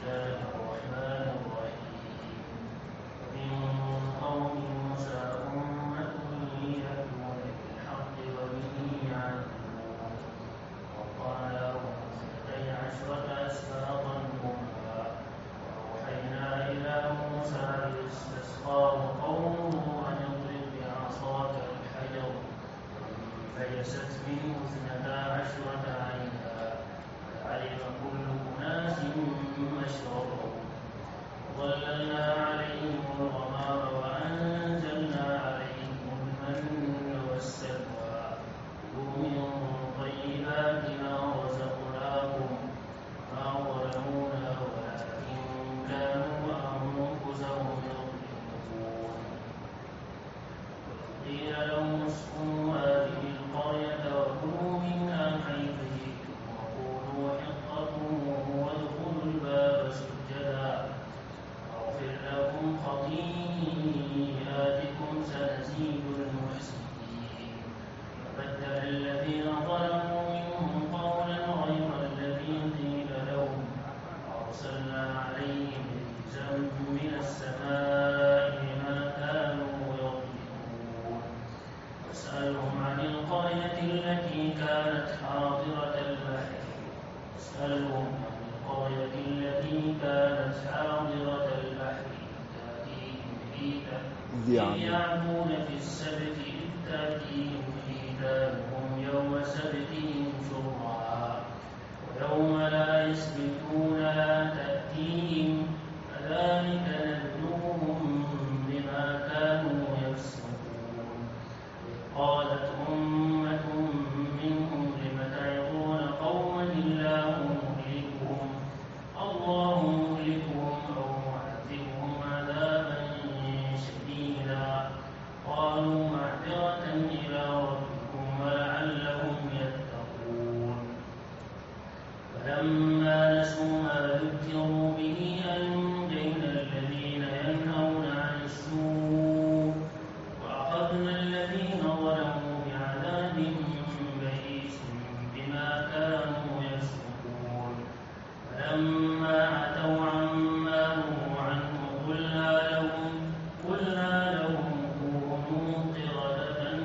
يعملون في السبت إذ تأتيهم حيتانهم يوم سبتهم شرعا ويوم لا يسبتون لا تأتيهم كذلك نبلوهم بما كانوا يفسقون. قالت أمة منهم لم تعظون قوما الله مهلكهم أو معذبهم عذابا شديدا قالوا معذرة إلى ربكم ولعلهم يتقون. فلما نسوا ما ذكروا به أنجينا الذين ينهون عن السوء وأخذنا الذين ظلموا بعذاب بئيس بما كانوا يفسقون. فلما عتوا عما نهوا عنه قلنا لهم كونوا قردة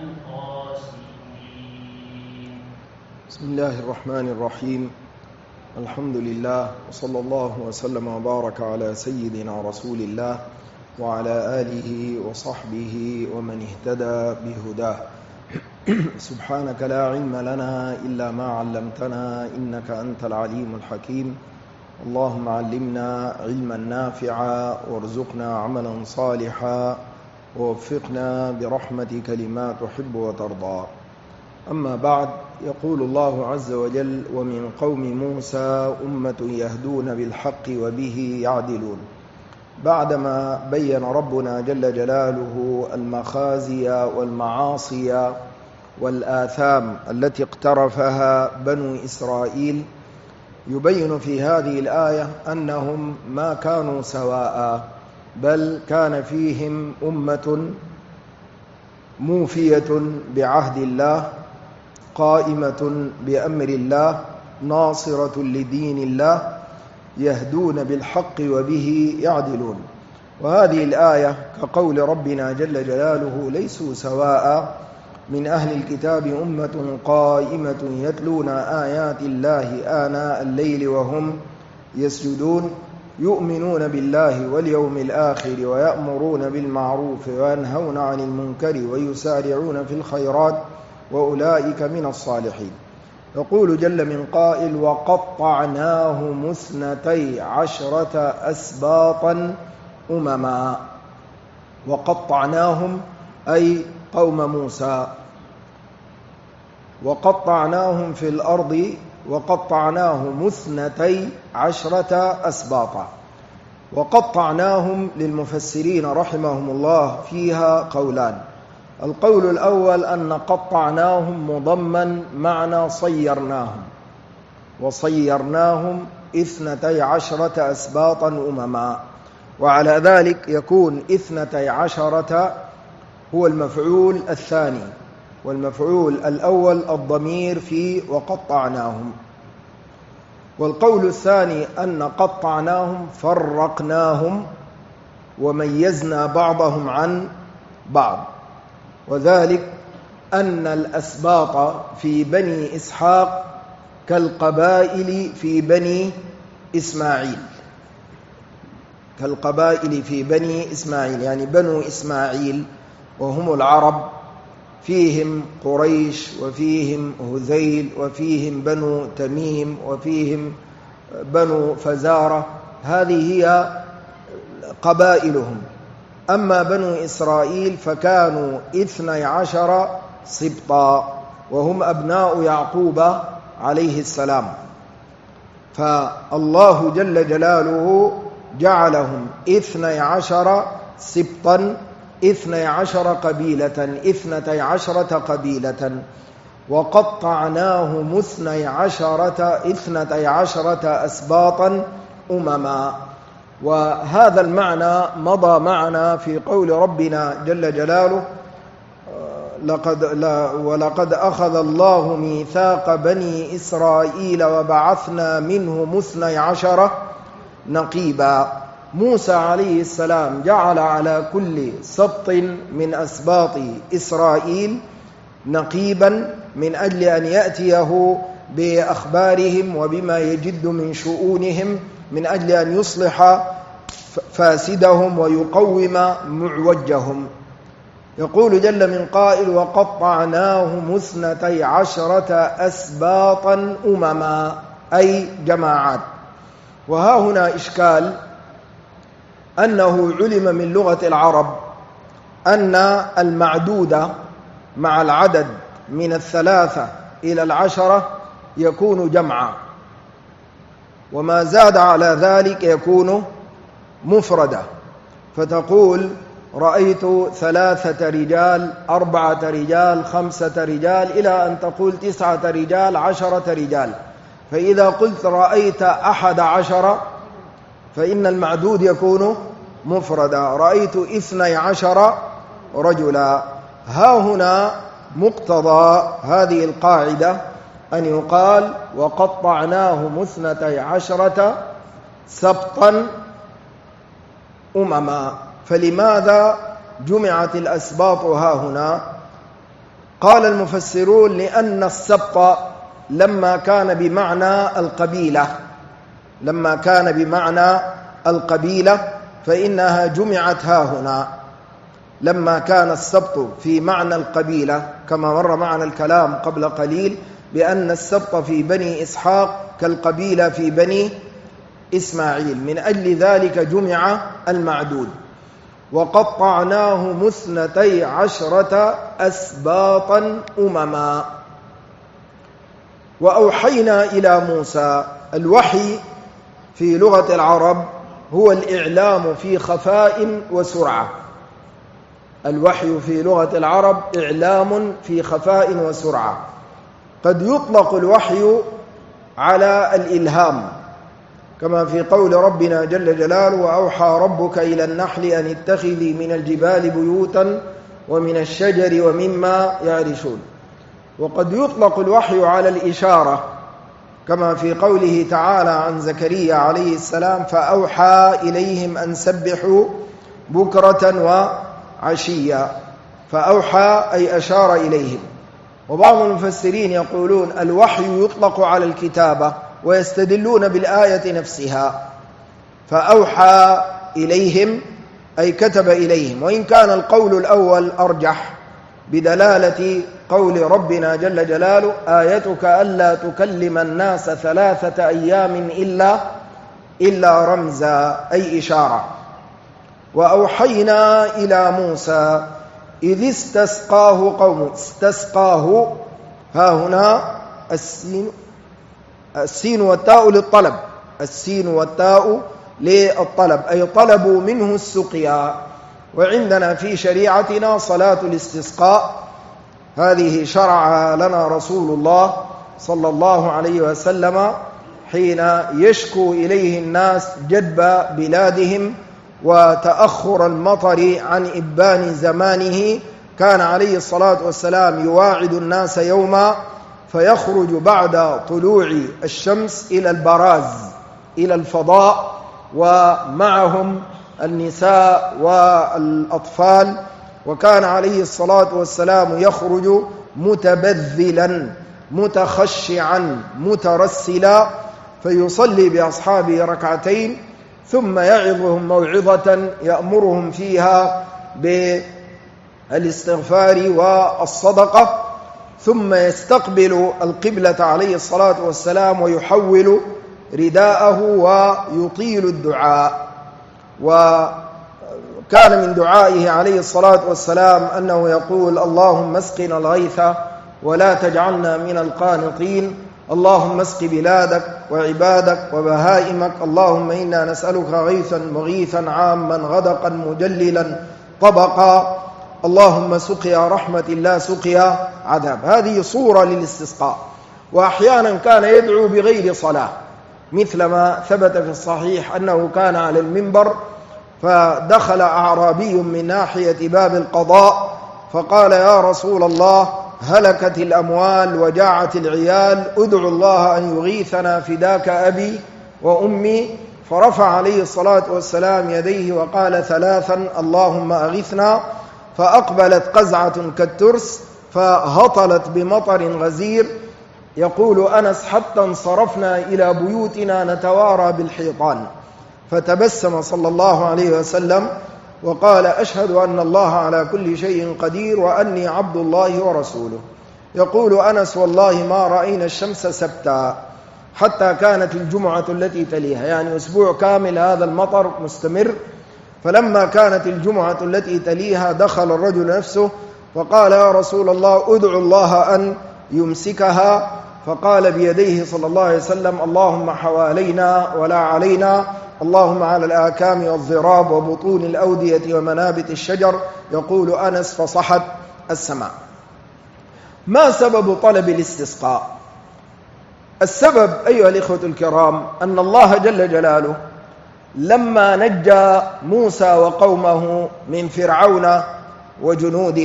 خاسئين. بسم الله الرحمن الرحيم. الحمد لله وصلى الله وسلم وبارك على سيدنا رسول الله وعلى آله وصحبه ومن اهتدى بهداه. سبحانك لا علم لنا إلا ما علمتنا إنك أنت العليم الحكيم. اللهم علمنا علما نافعا وارزقنا عملا صالحا ووفقنا برحمتك لما تحب وترضى. أما بعد، يقول الله عز وجل: ومن قوم موسى أمة يهدون بالحق وبه يعدلون. بعدما بين ربنا جل جلاله المخازي والمعاصي والآثام التي اقترفها بنو إسرائيل، يبين في هذه الآية أنهم ما كانوا سواء، بل كان فيهم أمة موفية بعهد الله، قائمة بأمر الله، ناصرة لدين الله، يهدون بالحق وبه يعدلون. وهذه الآية كقول ربنا جل جلاله: ليسوا سواء من أهل الكتاب أمة قائمة يتلون آيات الله آناء الليل وهم يسجدون يؤمنون بالله واليوم الآخر ويأمرون بالمعروف وينهون عن المنكر ويسارعون في الخيرات وأولئك من الصالحين. يقول جل من قائل: وقطعناهم 12 أسباطا أمما. وقطعناهم أي قوم موسى، وقطعناهم في الأرض، وقطعناهم 12 أسباطا. وقطعناهم للمفسرين رحمهم الله فيها قولان. القول الأول أن قطعناهم مضمن معنى صيرناهم، وصيرناهم 12 أسباطا أمما، وعلى ذلك يكون 12 هو المفعول الثاني، والمفعول الأول الضمير في وقطعناهم. والقول الثاني أن قطعناهم فرقناهم وميزنا بعضهم عن بعض، وذلك أن الأسباط في بني إسحاق كالقبائل في بني إسماعيل، كالقبائل في بني إسماعيل، يعني بنو إسماعيل وهم العرب فيهم قريش وفيهم هذيل وفيهم بنو تميم وفيهم بنو فزارة، هذه هي قبائلهم. أما بنو إسرائيل فكانوا 12 سبطا وهم أبناء يعقوب عليه السلام، فالله جل جلاله جعلهم 12 سبطا، 12 قبيلة، 12 قبيلة، وقطعناهم 12 أسباطا أمما. وهذا المعنى مضى معنا في قول ربنا جل جلاله: ولقد أخذ الله ميثاق بني إسرائيل وبعثنا منهم 12 نقيبا. موسى عليه السلام جعل على كل سبط من أسباط إسرائيل نقيبا من أجل أن يأتيه بأخبارهم وبما يجد من شؤونهم، من أجل أن يصلح فاسدهم ويقوم معوجهم. يقول جل من قائل: وقطعناهم 12 أسباطا أمما، أي جماعات. وها هنا إشكال، أنه علم من لغة العرب أن المعدود مع العدد من 3 إلى 10 يكون جمعا، وما زاد على ذلك يكون مفردا، فتقول: رأيت 3 رجال، 4 رجال، 5 رجال، إلى أن تقول 9 رجال، 10 رجال. فإذا قلت رأيت 11 فإن المعدود يكون مفردا، رأيت 12 رجلا. ها هنا مقتضى هذه القاعدة أن يقال: وقطعناهم 12 سبطا أمما. فلماذا جمعت الأسباط ها هنا؟ قال المفسرون: لأن السبط لما كان بمعنى القبيلة فإنها جمعت ها هنا. لما كان السبط في معنى القبيلة، كما مر معنا الكلام قبل قليل بأن السبط في بني إسحاق كالقبيلة في بني إسماعيل، من أجل ذلك جمع المعدود. وقطعناهم 12 أسباطا أمما. وأوحينا إلى موسى. الوحي في لغة العرب هو الإعلام في خفاء وسرعة. الوحي في لغة العرب إعلام في خفاء وسرعة. قد يطلق الوحي على الإلهام، كما في قول ربنا جل جلاله: وأوحى ربك إلى النحل أن اتخذي من الجبال بيوتا ومن الشجر ومما يعرشون. وقد يطلق الوحي على الإشارة، كما في قوله تعالى عن زكريا عليه السلام: فأوحى إليهم أن سبحوا بكرة وعشيا. فأوحى أي أشار إليهم. وبعض المفسرين يقولون الوحي يطلق على الكتابة، ويستدلون بالآية نفسها، فأوحى إليهم أي كتب إليهم، وإن كان القول الأول أرجح بدلالة قول ربنا جل جلاله: آيتك ألا تكلم الناس 3 أيام إلا رمزا، أي إشارة. وأوحينا إلى موسى إذ استسقاه قومه. استسقاه ها هنا السين والتاء للطلب، السين والتاء للطلب، أي طلبوا منه السقيا. وعندنا في شريعتنا صلاة الاستسقاء، هذه شرعها لنا رسول الله صلى الله عليه وسلم حين يشكو إليه الناس جدب بلادهم وتأخر المطر عن إبان زمانه. كان عليه الصلاة والسلام يواعد الناس يوما فيخرج بعد طلوع الشمس إلى البراز إلى الفضاء، ومعهم النساء والأطفال. وكان عليه الصلاة والسلام يخرج متبذلا متخشعا مترسلا، فيصلي بأصحابه ركعتين ثم يعظهم موعظة يأمرهم فيها بالاستغفار والصدقة، ثم يستقبل القبلة عليه الصلاة والسلام ويحول رداءه ويطيل الدعاء. وكان من دعائه عليه الصلاة والسلام أنه يقول: اللهم اسقنا الغيث ولا تجعلنا من القانطين، اللهم اسق بلادك وعبادك وبهائمك، اللهم إنا نسألك غيثا مغيثا عاما غدقا مجللا طبقا، اللهم سقيا رحمة لا سقيا عذاب. هذه صورة للاستسقاء. وأحيانا كان يدعو بغير صلاة، مثل ما ثبت في الصحيح أنه كان على المنبر فدخل أعرابي من ناحية باب القضاء فقال: يا رسول الله، هلكت الأموال وجاعت العيال، ادعو الله أن يغيثنا فداك أبي وأمي. فرفع عليه الصلاة والسلام يديه وقال 3: اللهم أغثنا. فأقبلت قزعة كالترس فهطلت بمطر غزير. يقول أنس: حتى انصرفنا إلى بيوتنا نتوارى بالحيطان. فتبسم صلى الله عليه وسلم وقال: أشهد أن الله على كل شيء قدير وأني عبد الله ورسوله. يقول أنس: والله ما رأينا الشمس سبتا حتى كانت الجمعة التي تليها، يعني أسبوع كامل هذا المطر مستمر. فلما كانت الجمعة التي تليها دخل الرجل نفسه فقال: يا رسول الله، ادعو الله أن يمسكها. فقال بيديه صلى الله عليه وسلم: اللهم حوالينا ولا علينا، اللهم على الآكام والضراب وبطون الأودية ومنابت الشجر. يقول أنس: فصحت السماء. ما سبب طلب الاستسقاء؟ السبب أيها الإخوة الكرام أن الله جل جلاله لما نجى موسى وقومه من فرعون وجنوده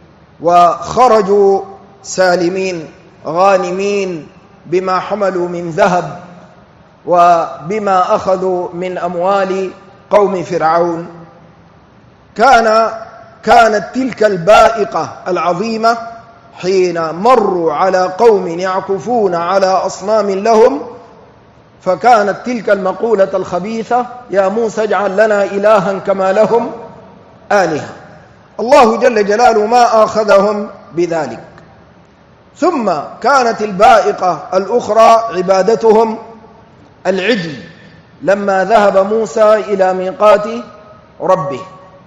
وخرجوا سالمين غانمين بما حملوا من ذهب وبما أخذوا من أموال قوم فرعون، كانت تلك البائقة العظيمة حين مروا على قوم يعكفون على أصنام لهم، فكانت تلك المقولة الخبيثة: يا موسى اجعل لنا إلها كما لهم آلهة. الله جل جلاله ما آخذهم بذلك. ثم كانت البائقة الأخرى عبادتهم العجل لما ذهب موسى إلى ميقات ربه،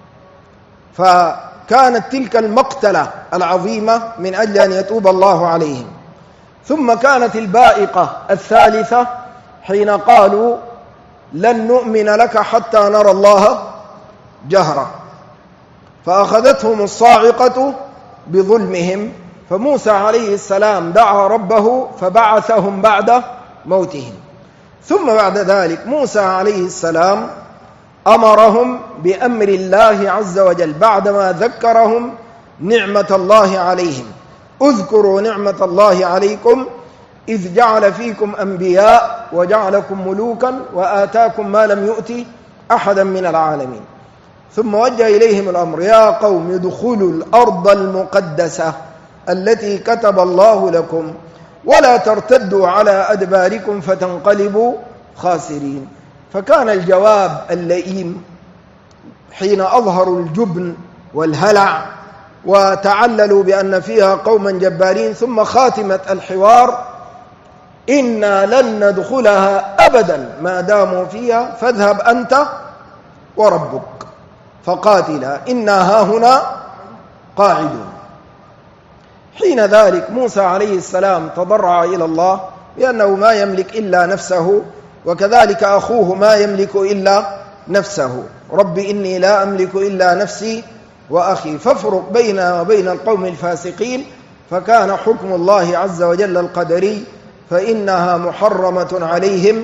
فكانت تلك المقتلة العظيمة من أجل أن يتوب الله عليهم. ثم كانت البائقة الثالثة حين قالوا: لن نؤمن لك حتى نرى الله جهرة، فأخذتهم الصاعقة بظلمهم، فموسى عليه السلام دعا ربه فبعثهم بعد موتهم. ثم بعد ذلك موسى عليه السلام أمرهم بأمر الله عز وجل بعدما ذكرهم نعمة الله عليهم: اذكروا نعمة الله عليكم إذ جعل فيكم أنبياء وجعلكم ملوكا وآتاكم ما لم يؤت أحدا من العالمين. ثم وجه إليهم الأمر: يا قوم ادخلوا الأرض المقدسة التي كتب الله لكم ولا ترتدوا على أدباركم فتنقلبوا خاسرين. فكان الجواب اللئيم حين أظهروا الجبن والهلع وتعللوا بأن فيها قوما جبارين، ثم خاتمة الحوار: إنا لن ندخلها أبدا ما داموا فيها فاذهب أنت وربك فقاتلا إنا هاهنا قاعدون. حين ذلك موسى عليه السلام تضرع إلى الله لأنه ما يملك إلا نفسه، وكذلك أخوه ما يملك إلا نفسه: رب إني لا أملك إلا نفسي وأخي فافرق بيننا وبين القوم الفاسقين. فكان حكم الله عز وجل القدري: فإنها محرمة عليهم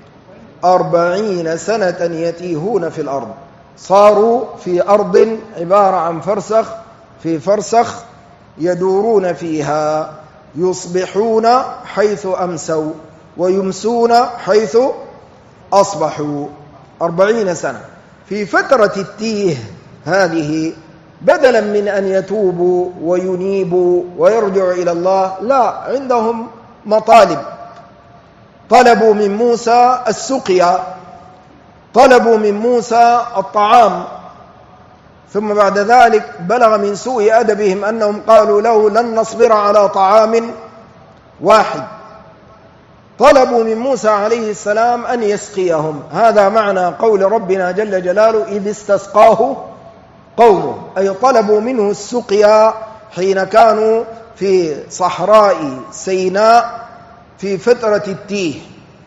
40 سنة يتيهون في الأرض. صاروا في أرض عبارة عن فرسخ في فرسخ يدورون فيها. يصبحون حيث أمسوا ويمسون حيث أصبحوا 40 سنة. في فترة التيه هذه بدلا من أن يتوبوا وينيبوا ويرجعوا إلى الله، لا، عندهم مطالب. طلبوا من موسى السقيا، طلبوا من موسى الطعام، ثم بعد ذلك بلغ من سوء أدبهم أنهم قالوا له لن نصبر على طعام واحد. طلبوا من موسى عليه السلام أن يسقيهم. هذا معنى قول ربنا جل جلاله إذ استسقاه قومه، أي طلبوا منه السقيا حين كانوا في صحراء سيناء في فترة التيه.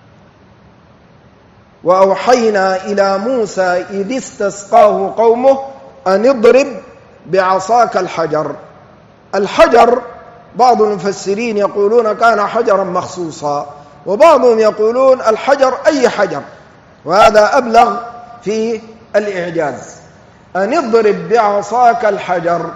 وأوحينا إلى موسى إذ استسقاه قومه أن اضرب بعصاك الحجر. الحجر بعض المفسرين يقولون كان حجرا مخصوصا، وبعضهم يقولون الحجر أي حجر، وهذا أبلغ في الإعجاز. أن اضرب بعصاك الحجر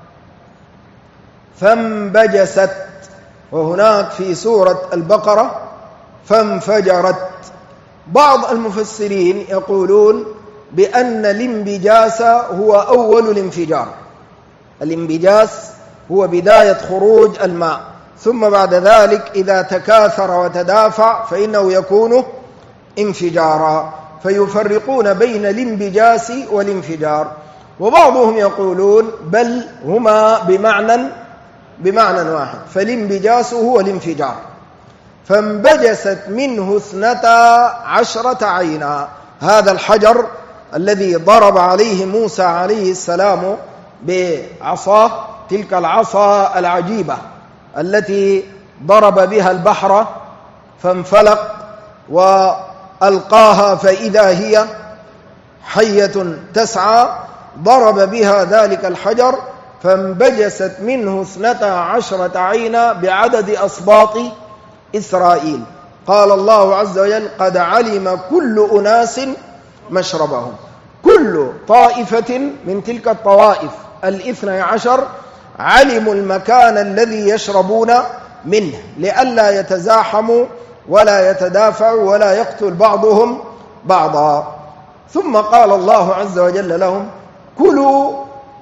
فانبجست، وهناك في سورة البقرة فانفجرت. بعض المفسرين يقولون بأن الانبجاس هو أول الانفجار. الانبجاس هو بداية خروج الماء، ثم بعد ذلك إذا تكاثر وتدافع فإنه يكون انفجارا، فيفرقون بين الانبجاس والانفجار. وبعضهم يقولون بل هما بمعنى واحد، فالانبجاس هو الانفجار. فانبجست منه 12 عينا. هذا الحجر الذي ضرب عليه موسى عليه السلام بعصاه، تلك العصا العجيبة التي ضرب بها البحر فانفلق وألقاها فإذا هي حية تسعى، ضرب بها ذلك الحجر فانبجست منه 12 عينا بعدد أسباط إسرائيل. قال الله عز وجل قد علم كل أناس مشربهم. كل طائفة من تلك الطوائف 12 علموا المكان الذي يشربون منه لئلا يتزاحموا ولا يتدافعوا ولا يقتل بعضهم بعضا. ثم قال الله عز وجل لهم كلوا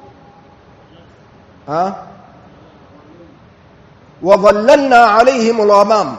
وظللنا عليهم الغمام.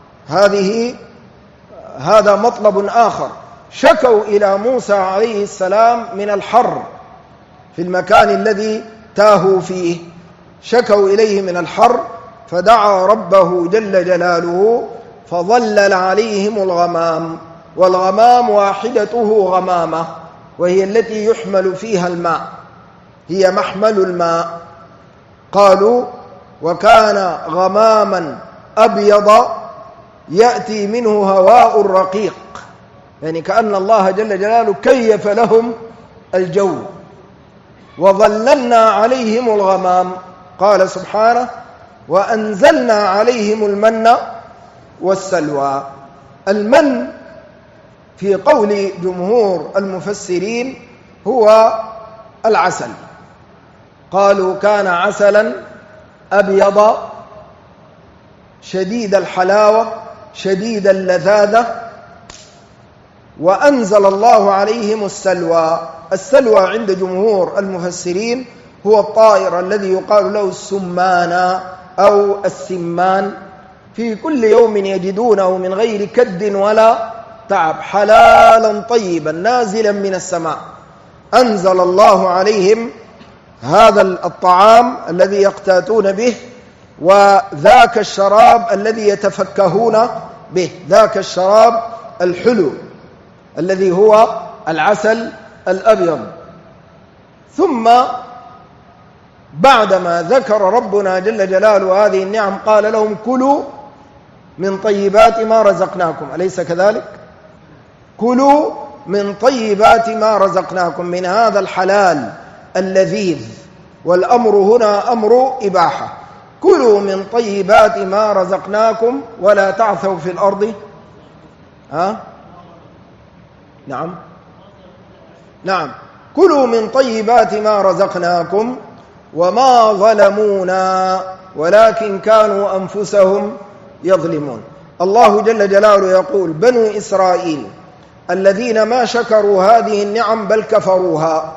هذا مطلب آخر. شكوا إلى موسى عليه السلام من الحر في المكان الذي تاهوا فيه، شكوا إليه من الحر، فدعا ربه جل جلاله فظلل عليهم الغمام. والغمام واحدته غمامة، وهي التي يحمل فيها الماء، هي محمل الماء. قالوا وكان غماما أبيض يأتي منه هواء رقيق، يعني كأن الله جل جلاله كيف لهم الجو. وظللنا عليهم الغمام، قال سبحانه وأنزلنا عليهم المن والسلوى. المن في قول جمهور المفسرين هو العسل. قالوا كان عسلا أبيض شديد الحلاوة شديد اللذاذة. وأنزل الله عليهم السلوى. السلوى عند جمهور المفسرين هو الطائر الذي يقال له السمان أو السمان، في كل يوم يجدونه من غير كد ولا تعب، حلالا طيبا نازلا من السماء. أنزل الله عليهم هذا الطعام الذي يقتاتون به، وذاك الشراب الذي يتفكهون به، ذاك الشراب الحلو الذي هو العسل الأبيض. ثم بعدما ذكر ربنا جل جلاله هذه النعم قال لهم كلوا من طيبات ما رزقناكم، أليس كذلك؟ كلوا من طيبات ما رزقناكم، من هذا الحلال اللذيذ، والأمر هنا أمر إباحة. كلوا من طيبات ما رزقناكم ولا تعثوا في الأرض. نعم كلوا من طيبات ما رزقناكم وما ظلمونا، ولكن كانوا أنفسهم يظلمون. الله جل جلاله يقول: بنو إسرائيل الذين ما شكروا هذه النعم بل كفروها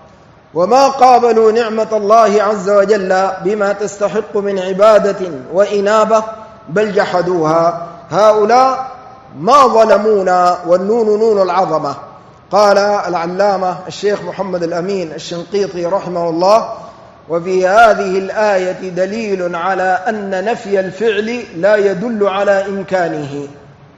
وما قابلوا نعمة الله عز وجل بما تستحق من عبادة وإنابة بل جحدوها، هؤلاء ما ظلمونا، والنون نون العظمة. قال العلامة الشيخ محمد الأمين الشنقيطي رحمه الله: وفي هذه الآية دليل على أن نفي الفعل لا يدل على إمكانه.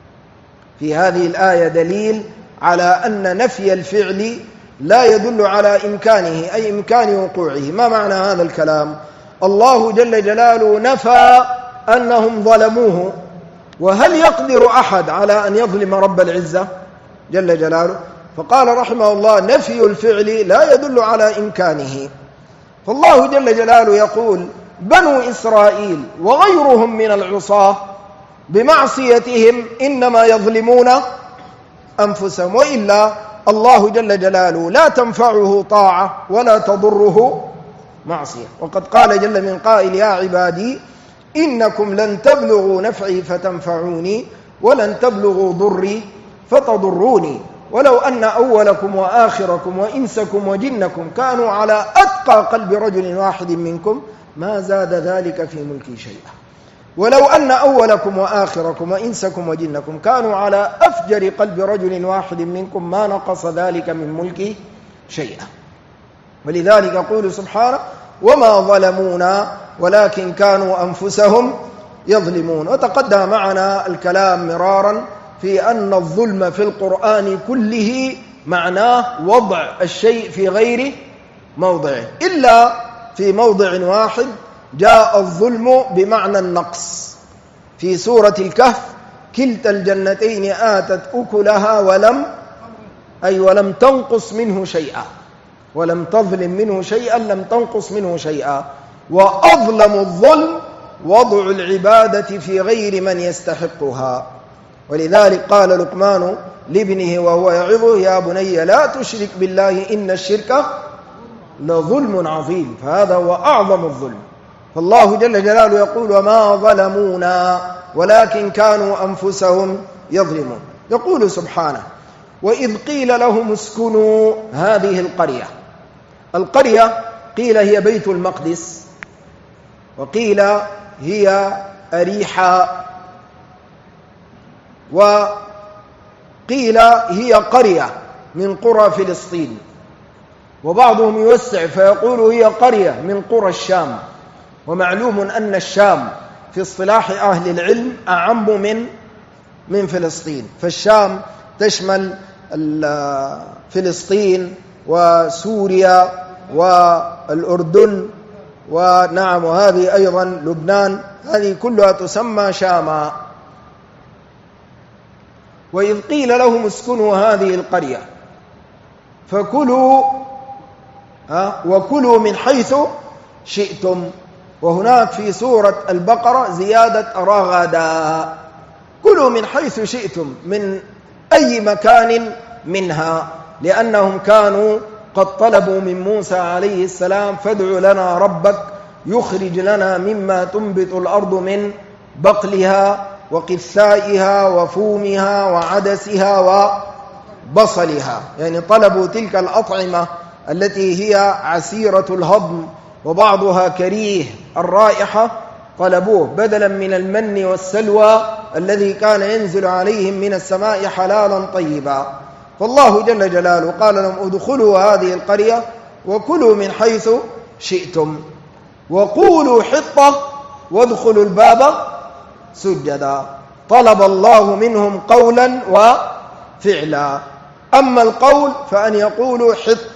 في هذه الآية دليل على أن نفي الفعل لا يدل على إمكانه، أي إمكان وقوعه. ما معنى هذا الكلام؟ الله جل جلاله نفى أنهم ظلموه، وهل يقدر أحد على أن يظلم رب العزة جل جلاله؟ فقال رحمه الله: نفي الفعل لا يدل على إمكانه. فالله جل جلاله يقول: بنو إسرائيل وغيرهم من العصاة بمعصيتهم إنما يظلمون أنفسهم، وإلا الله جل جلاله لا تنفعه طاعة ولا تضره معصية. وقد قال جل من قائل: يا عبادي إنكم لن تبلغوا نفعي فتنفعوني ولن تبلغوا ضري فتضروني ولو أن أولكم وآخركم وإنسكم وجنكم كانوا على أتقى قلب رجل واحد منكم ما زاد ذلك في ملكي شيئا. ولو أن أولكم وآخركم وإنسكم وجنكم كانوا على أفجر قلب رجل واحد منكم ما نقص ذلك من ملكي شيئا. ولذلك يقول سبحانه: وما ظلمونا ولكن كانوا أنفسهم يظلمون. وتقدم معنا الكلام مرارا في أن الظلم في القرآن كله معناه وضع الشيء في غير موضعه، إلا في موضع واحد جاء الظلم بمعنى النقص في سورة الكهف: كلتا الجنتين آتت أكلها ولم تنقص منه شيئا، ولم تظلم منه شيئا، لم تنقص منه شيئا. وأظلم الظلم وضع العبادة في غير من يستحقها. ولذلك قال لقمان لابنه وهو يعظه: يا بني لا تشرك بالله إن الشرك لظلم عظيم. فهذا هو أعظم الظلم. فالله جل جلاله يقول: وما ظلمونا ولكن كانوا أنفسهم يظلمون. يقول سبحانه: وإذ قيل لهم اسكنوا هذه القرية قيل هي بيت المقدس، وقيل هي أريحا، وقيل هي قرية من قرى فلسطين، وبعضهم يوسع فيقول هي قرية من قرى الشام. ومعلوم أن الشام في اصطلاح أهل العلم أعم من فلسطين، فالشام تشمل فلسطين وسوريا والأردن وهذه أيضا لبنان، هذه كلها تسمى شاما. وإذ قيل لهم اسكنوا هذه القرية فكلوا وكلوا من حيث شئتم. وهناك في سورة البقرة زيادة رغدا: كلوا من حيث شئتم، من أي مكان منها، لأنهم كانوا قد طلبوا من موسى عليه السلام: فادع لنا ربك يخرج لنا مما تنبت الأرض من بقلها وقثائها وفومها وعدسها وبصلها. يعني طلبوا تلك الأطعمة التي هي عسيرة الهضم وبعضها كريه الرائحة، طلبوه بدلا من المن والسلوى الذي كان ينزل عليهم من السماء حلالا طيبا. فالله جل جلاله قال لهم: ادخلوا هذه القرية وكلوا من حيث شئتم وقولوا حطة وادخلوا الباب سجدا. طلب الله منهم قولا وفعلا. أما القول فأن يقولوا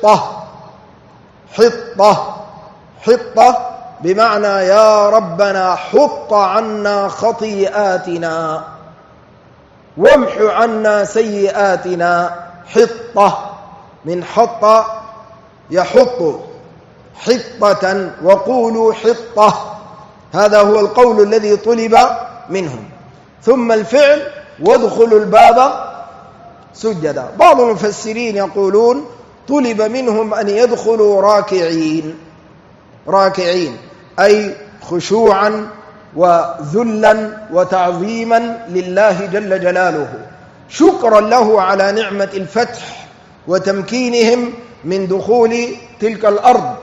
حطة بمعنى يا ربنا حط عنا خطيئاتنا وامح عنا سيئاتنا. حطة من حط يحط حطة، وقولوا حطة، هذا هو القول الذي طلب منهم. ثم الفعل وادخلوا الباب سجدا. بعض المفسرين يقولون طلب منهم أن يدخلوا راكعين، أي خشوعا وذلا وتعظيما لله جل جلاله، شكرا له على نعمة الفتح وتمكينهم من دخول تلك الأرض.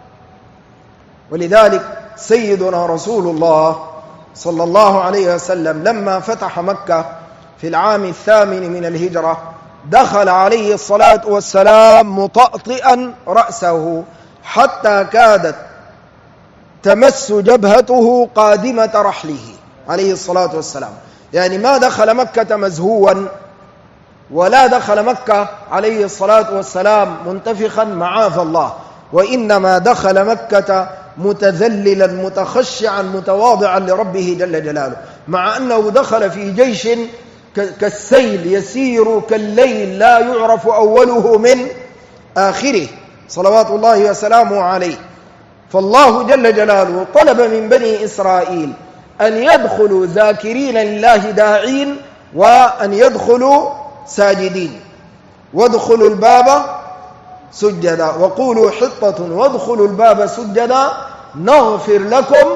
ولذلك سيدنا رسول الله صلى الله عليه وسلم لما فتح مكة في العام 8 من الهجرة دخل عليه الصلاة والسلام مطأطئا رأسه حتى كادت تمس جبهته قادمة رحله عليه الصلاة والسلام. يعني ما دخل مكة مزهوا، ولا دخل مكة عليه الصلاة والسلام منتفخا معاذ الله، وإنما دخل مكة متذللا متخشعا متواضعا لربه جل جلاله، مع أنه دخل في جيش كالسيل يسير كالليل لا يعرف أوله من آخره صلوات الله وسلامه عليه. فالله جل جلاله طلب من بني إسرائيل أن يدخلوا ذاكرين لله داعين، وأن يدخلوا ساجدين. وادخلوا الباب سجدا وقولوا حطة وادخلوا الباب سجدا نغفر لكم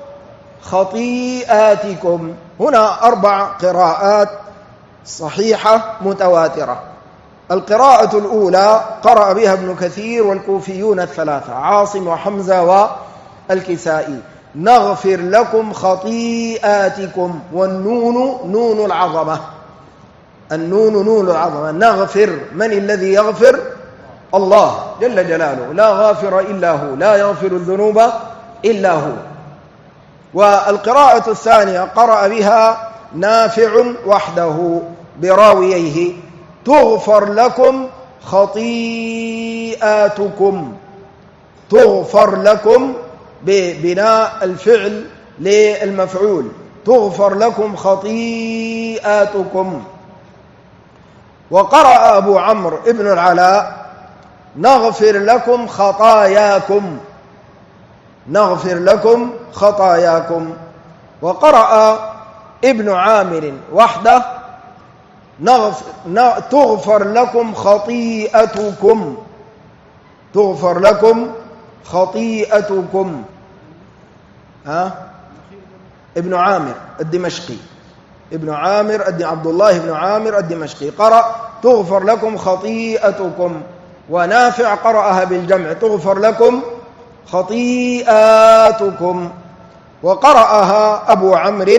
خطيئاتكم. هنا 4 قراءات صحيحة متواترة. القراءة الأولى قرأ بها ابن كثير والكوفيون 3 عاصم وحمزة والكسائي، نغفر لكم خطيئاتكم، والنون نون العظمة، النون نون العظمة. نغفر، من الذي يغفر؟ الله جل جلاله، لا غافر إلا هو، لا يغفر الذنوب إلا هو. والقراءة الثانية قرأ بها نافع وحده براوييه، تغفر لكم خطيئاتكم، تغفر لكم ببناء الفعل للمفعول، تغفر لكم خطيئاتكم. وقرأ أبو عمرو ابن العلاء نغفر لكم خطاياكم، نغفر لكم خطاياكم. وقرأ ابن عامر وحده تغفر لكم خطيئتكم، تغفر لكم خطيئتكم. ابن عامر الدمشقي، ابن عامر عبد الله بن عامر الدمشقي قرأ تغفر لكم خطيئتكم، ونافع قرأها بالجمع تغفر لكم خطيئاتكم. وقرأها أبو عمرو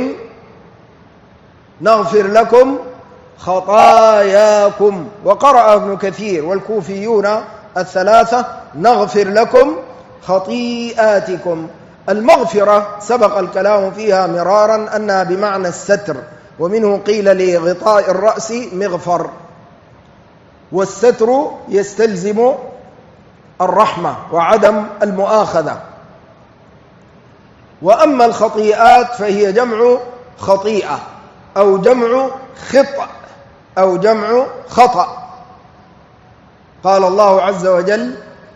نغفر لكم خطاياكم. وقرأ ابن كثير والكوفيون 3 نغفر لكم خطيئاتكم. المغفرة سبق الكلام فيها مرارا أنها بمعنى الستر، ومنه قيل لغطاء الرأس مغفر، والستر يستلزم الرحمة وعدم المؤاخذة. وأما الخطيئات فهي جمع خطيئة أو جمع خطأ أو جمع خطأ. قال الله عز وجل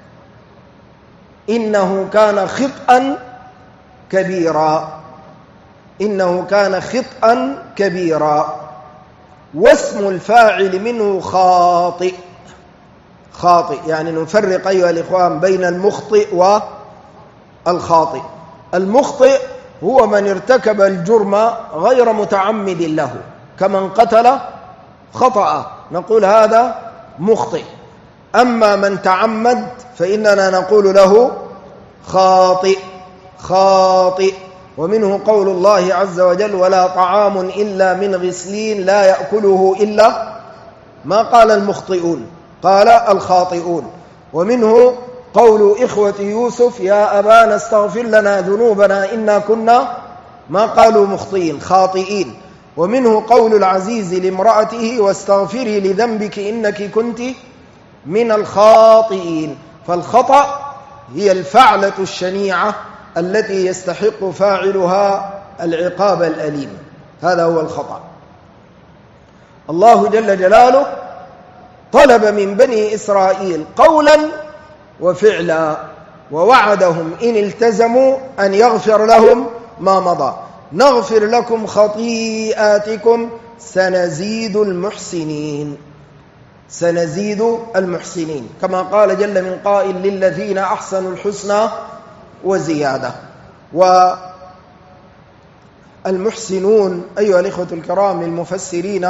إنه كان خطأ كبيرا، إنه كان خطأ كبيرا. واسم الفاعل منه خاطئ، خاطئ يعني نفرق أيها الإخوان بين المخطئ والخاطئ. المخطئ هو من ارتكب الجرم غير متعمد له، كمن قتل خطأ نقول هذا مخطئ. أما من تعمد فإننا نقول له خاطئ، خاطئ. ومنه قول الله عز وجل ولا طعام إلا من غسلين لا يأكله إلا، ما قال المخطئون، قال الخاطئون. ومنه قول إخوة يوسف يا أبانا استغفر لنا ذنوبنا إنا كنا، ما قالوا مخطئين، خاطئين. ومنه قول العزيز لامرأته واستغفري لذنبك إنك كنت من الخاطئين. فالخطأ هي الفعلة الشنيعة التي يستحق فاعلها العقاب الأليم، هذا هو الخطأ. الله جل جلاله طلب من بني إسرائيل قولا وفعلا، ووعدهم إن التزموا أن يغفر لهم ما مضى. نغفر لكم خطيئاتكم سنزيد المحسنين، سنزيد المحسنين، كما قال جل من قائل للذين أحسنوا الحسنى وزيادة. المحسنون أيها الإخوة الكرام للمفسرين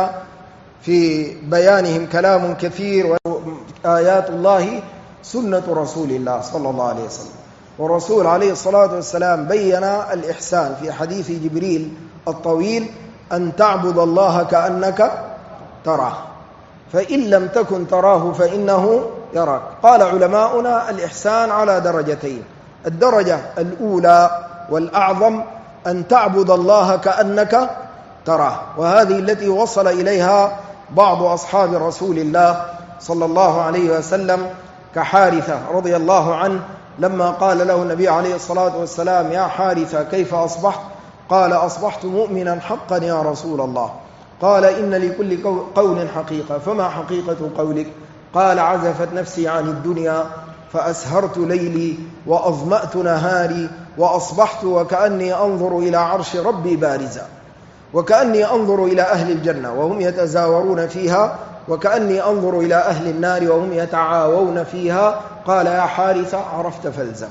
في بيانهم كلام كثير، وآيات الله سنة رسول الله صلى الله عليه وسلم. والرسول عليه الصلاة والسلام بين الإحسان في حديث جبريل الطويل: أن تعبد الله كأنك تراه، فإن لم تكن تراه فإنه يراك. قال علماؤنا: الإحسان على درجتين، الدرجة الأولى والأعظم أن تعبد الله كأنك تراه، وهذه التي وصل إليها بعض أصحاب رسول الله صلى الله عليه وسلم كحارثة رضي الله عنه، لما قال له النبي عليه الصلاة والسلام: يا حارثة كيف أصبحت؟ قال: أصبحت مؤمنا حقا يا رسول الله. قال: إن لكل قول حقيقة، فما حقيقة قولك؟ قال: عزفت نفسي عن الدنيا فأسهرت ليلي وأظمأت نهاري وأصبحت وكأني أنظر إلى عرش ربي بارزا، وكأني أنظر إلى أهل الجنة وهم يتزاورون فيها، وكأني أنظر إلى أهل النار وهم يتعاوون فيها. قال: يا حارثة عرفت فالزم.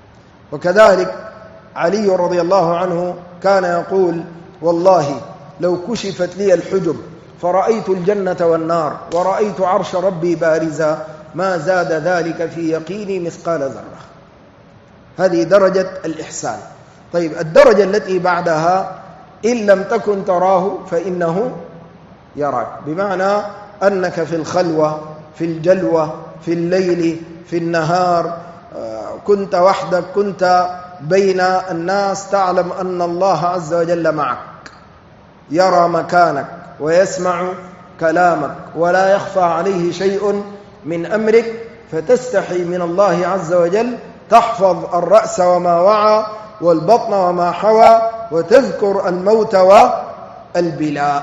وكذلك علي رضي الله عنه كان يقول: والله لو كشفت لي الحجب فرأيت الجنة والنار ورأيت عرش ربي بارزا ما زاد ذلك في يقيني مثقال ذرة. هذه درجة الإحسان. طيب، الدرجة التي بعدها: إن لم تكن تراه فإنه يراك، بمعنى أنك في الخلوة، في الجلوة، في الليل، في النهار، كنت وحدك، كنت بين الناس، تعلم أن الله عز وجل معك، يرى مكانك ويسمع كلامك ولا يخفى عليه شيء من أمرك، فتستحي من الله عز وجل، تحفظ الرأس وما وعى والبطن وما حوى، وتذكر الموت والبلاء.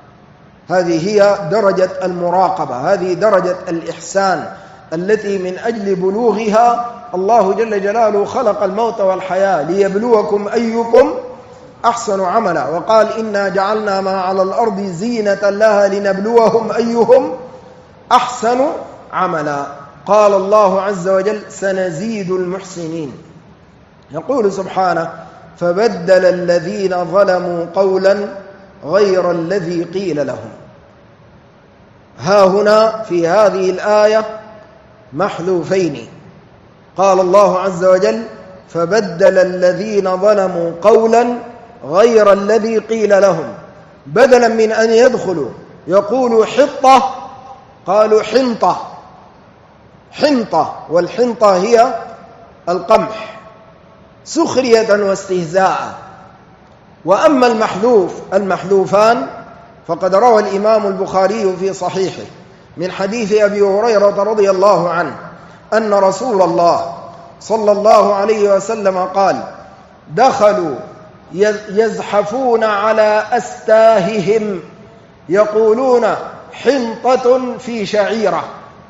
هذه هي درجة المراقبة، هذه درجة الإحسان التي من أجل بلوغها الله جل جلاله خلق الموت والحياة ليبلوكم أيكم أحسن عملا، وقال: إنا جعلنا ما على الأرض زينة لها لنبلوهم أيهم أحسن عملا. قال الله عز وجل: سنزيد المحسنين. يقول سبحانه: فبدل الذين ظلموا قولا غير الذي قيل لهم. ها هنا في هذه الآية محذوفين. قال الله عز وجل: فبدل الذين ظلموا قولا غير الذي قيل لهم، بدلا من أن يدخلوا يقولوا حطة قالوا حنطة. حنطة، والحنطة هي القمح، سخرية واستهزاء. وأما المحذوفان فقد روى الإمام البخاري في صحيحه من حديث أبي هريرة رضي الله عنه أن رسول الله صلى الله عليه وسلم قال: دخلوا يزحفون على أستاههم يقولون حنطة في شعيرة،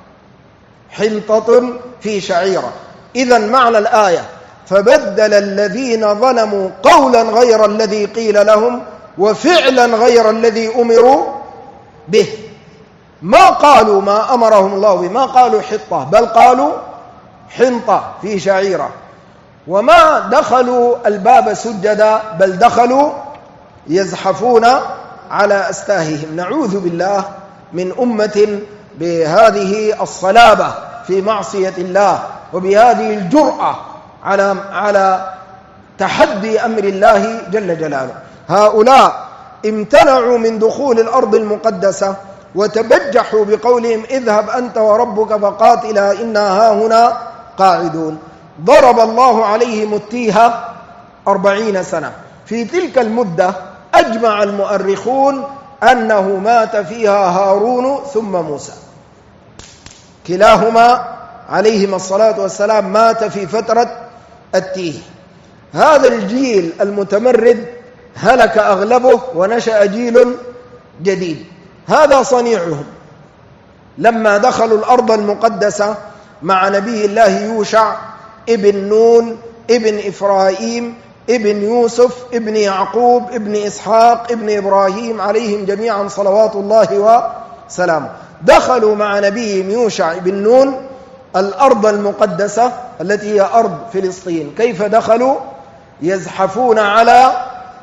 حنطة في شعيرة. إذن معنى الآية: فبدل الذين ظلموا قولا غير الذي قيل لهم وفعلا غير الذي أمروا به. ما قالوا ما أمرهم الله به، ما قالوا حطة، بل قالوا حنطة في شعيرة. وما دخلوا الباب سجدا، بل دخلوا يزحفون على أستاههم. نعوذ بالله من أمة بهذه الصلابة في معصية الله، وبهذه الجرأة على تحدي أمر الله جل جلاله. هؤلاء امتنعوا من دخول الأرض المقدسة وتبجحوا بقولهم: اذهب أنت وربك فقاتلا إنا هاهنا قاعدون. ضرب الله عليهم التيهة 40 سنة. في تلك المدة أجمع المؤرخون أنه مات فيها هارون ثم موسى، كلاهما عليهما الصلاة والسلام مات في فترة التيه. هذا الجيل المتمرد هلك أغلبه ونشأ جيل جديد. هذا صنيعهم لما دخلوا الأرض المقدسة مع نبي الله يوشع ابن نون ابن إفرايم ابن يوسف ابن يعقوب ابن إسحاق ابن إبراهيم عليهم جميعا صلوات الله وسلامه. دخلوا مع نبيهم يوشع ابن نون الأرض المقدسة التي هي أرض فلسطين. كيف دخلوا؟ يزحفون على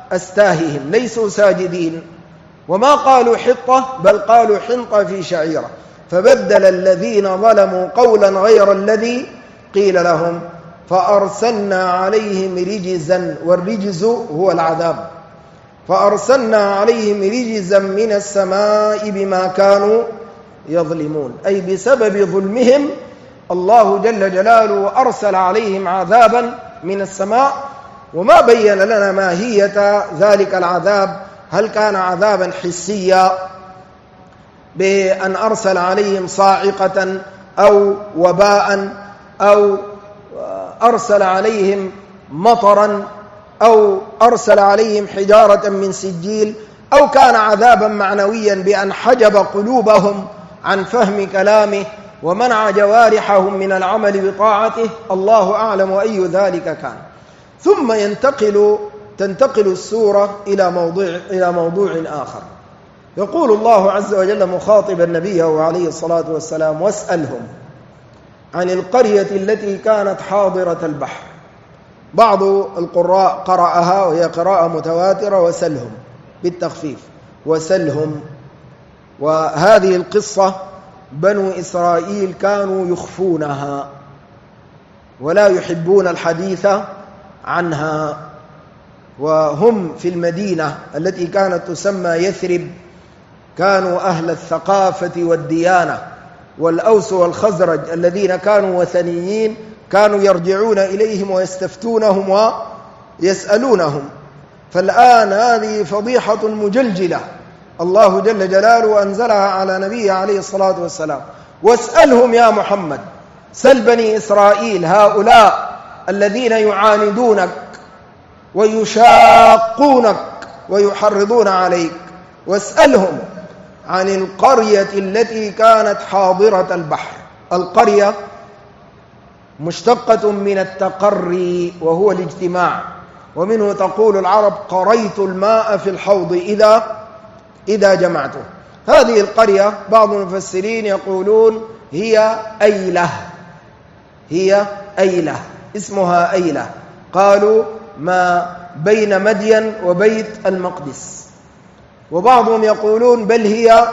أستاههم، ليسوا ساجدين. وما قالوا حطة بل قالوا حنطة في شعيرة، فبدل الذين ظلموا قولا غير الذي قيل لهم فأرسلنا عليهم رجزا، والرجز هو العذاب، فأرسلنا عليهم رجزا من السماء بما كانوا يظلمون، أي بسبب ظلمهم الله جل جلاله أرسل عليهم عذابا من السماء. وما بين لنا ماهية ذلك العذاب، هل كان عذابا حسيا بأن أرسل عليهم صاعقة أو وباء أو أرسل عليهم مطرا أو أرسل عليهم حجارة من سجيل، أو كان عذابا معنويا بأن حجب قلوبهم عن فهم كلامه ومنع جوارحهم من العمل بطاعته، الله أعلم أي ذلك كان. ثم تنتقل السورة إلى موضوع آخر. يقول الله عز وجل مخاطبا نبيه عليه الصلاة والسلام: واسألهم عن القرية التي كانت حاضرة البحر. بعض القراء قرأها وهي قراءة متواترة وسلهم بالتخفيف، وسلهم. وهذه القصة بنو إسرائيل كانوا يخفونها ولا يحبون الحديث عنها، وهم في المدينة التي كانت تسمى يثرب كانوا أهل الثقافة والديانة، والأوس والخزرج الذين كانوا وثنيين كانوا يرجعون إليهم ويستفتونهم ويسألونهم. فالآن هذه فضيحة مجلجلة الله جل جلاله أنزلها على نبيه عليه الصلاة والسلام: واسألهم يا محمد، سل بني إسرائيل هؤلاء الذين يعاندونك ويشاقونك ويحرضون عليك، واسألهم عن القرية التي كانت حاضرة البحر. القرية مشتقة من التقري وهو الاجتماع، ومنه تقول العرب: قريت الماء في الحوض إذا جمعته. هذه القرية بعض المفسرين يقولون هي أيلة، اسمها أيلة، قالوا ما بين مدين وبيت المقدس. وبعضهم يقولون بل هي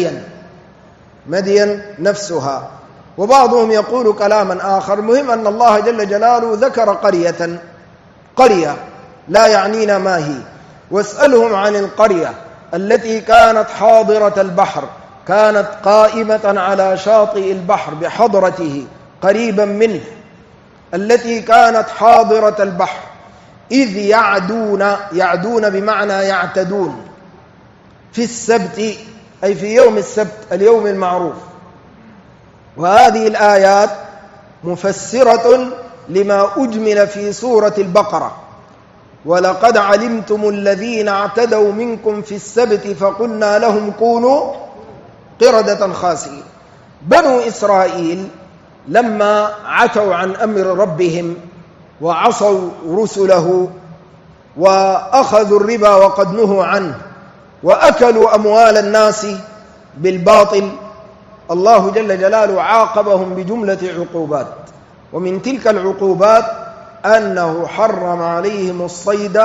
مدين نفسها. وبعضهم يقول كلاما آخر. المهم أن الله جل جلاله ذكر قرية لا يعنينا ما هي. واسألهم عن القرية التي كانت حاضرة البحر، كانت قائمة على شاطئ البحر بحضرته قريبا منه، التي كانت حاضرة البحر إذ يعدون بمعنى يعتدون في السبت، أي في يوم السبت اليوم المعروف. وهذه الآيات مفسرة لما أجمل في سورة البقرة: ولقد علمتم الذين اعتدوا منكم في السبت فقلنا لهم كونوا قردة خاسئين. بنو إسرائيل لما عتوا عن أمر ربهم وعصوا رسله وأخذوا الربا وقد نهوا عنه وأكلوا أموال الناس بالباطل، الله جل جلاله عاقبهم بجملة عقوبات. ومن تلك العقوبات أنه حرم عليهم الصيد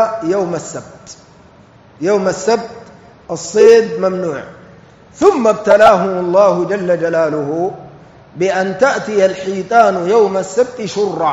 يوم السبت الصيد ممنوع. ثم ابتلاهم الله جل جلاله بأن تأتي الحيتان يوم السبت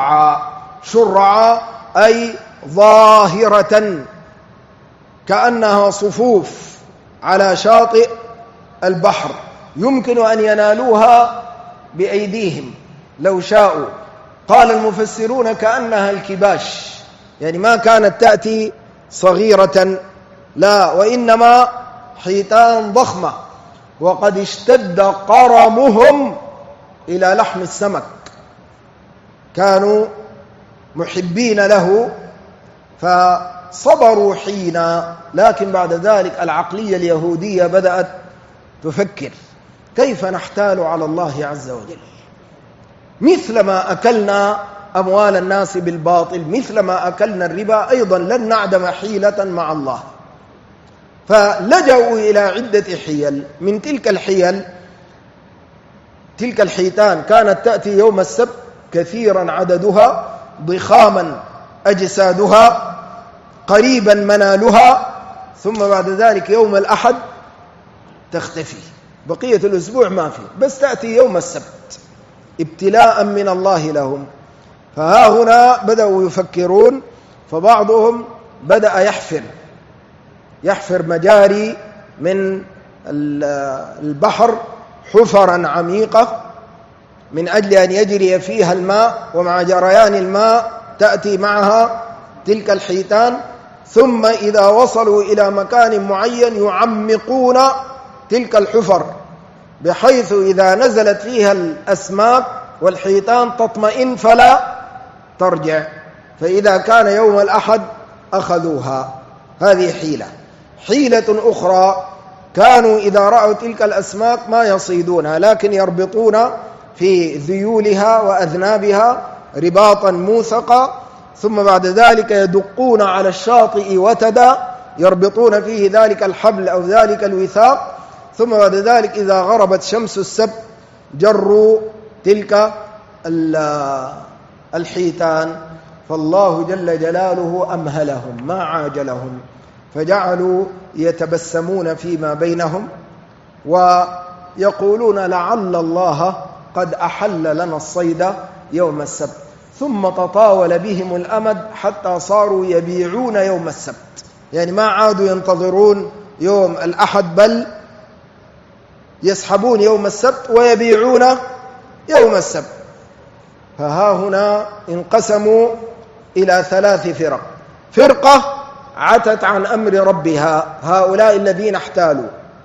شرعا أي ظاهرة كأنها صفوف على شاطئ البحر، يمكن أن ينالوها بأيديهم لو شاءوا. قال المفسرون كأنها الكباش، يعني ما كانت تأتي صغيرة، لا، وإنما حيتان ضخمة، وقد اشتد قرمهم إلى لحم السمك، كانوا محبين له فصبروا حينا. لكن بعد ذلك العقلية اليهودية بدأت تفكر: كيف نحتال على الله عز وجل؟ مثلما أكلنا أموال الناس بالباطل، مثلما أكلنا الربا، أيضا لن نعدم حيلة مع الله. فلجأوا إلى عدة حيل. من تلك الحيل تلك الحيتان كانت تأتي يوم السبت كثيرا عددها، ضخاما أجسادها، قريبا منالها، ثم بعد ذلك يوم الأحد تختفي، بقية الأسبوع ما في، بس تأتي يوم السبت ابتلاء من الله لهم. فها هنا بدأوا يفكرون، فبعضهم بدأ يحفر مجاري من البحر حفرا عميقة من أجل أن يجري فيها الماء، ومع جريان الماء تأتي معها تلك الحيتان، ثم إذا وصلوا إلى مكان معين يعمقون تلك الحفر بحيث إذا نزلت فيها الأسماك والحيتان تطمئن فلا ترجع، فإذا كان يوم الأحد أخذوها. هذه حيلة أخرى، كانوا إذا رأوا تلك الأسماك ما يصيدونها، لكن يربطون في ذيولها وأذنابها رباطا موثقا، ثم بعد ذلك يدقون على الشاطئ وتدا يربطون فيه ذلك الحبل أو ذلك الوثاق، ثم بعد ذلك إذا غربت شمس السبت جروا تلك الحيتان. فالله جل جلاله أمهلهم ما عاجلهم، فجعلوا يتبسمون فيما بينهم ويقولون لعل الله قد أحل لنا الصيد يوم السبت، ثم تطاول بهم الأمد حتى صاروا يبيعون يوم السبت، يعني ما عادوا ينتظرون يوم الأحد، بل يسحبون يوم السبت ويبيعون يوم السبت. فها هنا انقسموا إلى 3 فرق. فرقة عتت عن أمر ربها، هؤلاء الذين احتالوا،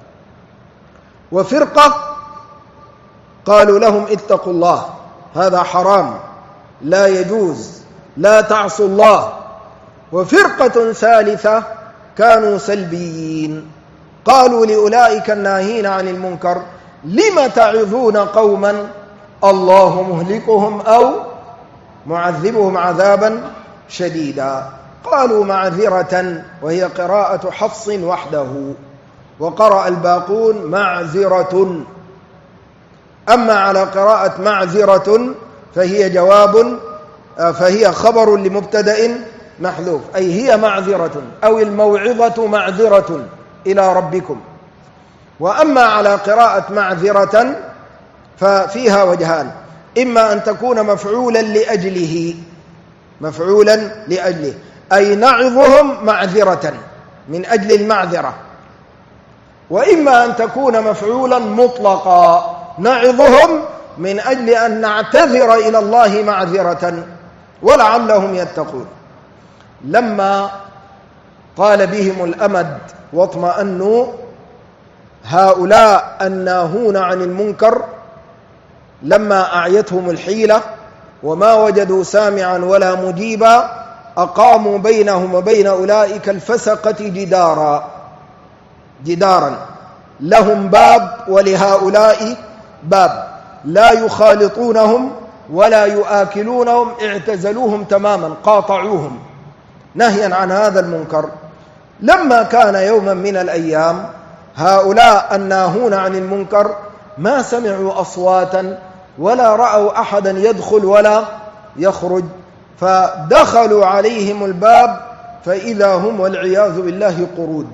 وفرقة قالوا لهم اتقوا الله، هذا حرام لا يجوز، لا تعصوا الله. وفرقة ثالثة كانوا سلبيين، قالوا لأولئك الناهين عن المنكر لم تعظون قوما الله مهلكهم أو معذبهم عذابا شديدا. قالوا معذرة، وهي قراءة حفص وحده، وقرأ الباقون معذرة. أما على قراءة معذرة فهي خبر لمبتدأ محذوف، أي هي معذرة أو الموعظة معذرة إلى ربكم. وأما على قراءة معذرة ففيها وجهان، إما أن تكون مفعولا لأجله أي نعظهم معذرة من أجل المعذرة، وإما أن تكون مفعولا مطلقا نعظهم من أجل أن نعتذر إلى الله معذرة ولعلهم يتقون. لما طال بهم الأمد واطمأنوا هؤلاء الناهون عن المنكر، لما أعيتهم الحيلة وما وجدوا سامعا ولا مجيبا، أقاموا بينهم وبين أولئك الفسقة جدارا لهم باب ولهؤلاء باب، لا يخالطونهم ولا يؤكلونهم، اعتزلوهم تماما، قاطعوهم نهيا عن هذا المنكر. لما كان يوما من الأيام هؤلاء الناهون عن المنكر ما سمعوا أصواتا ولا رأوا أحدا يدخل ولا يخرج، فدخلوا عليهم الباب فإذا هم والعياذ بالله قرود.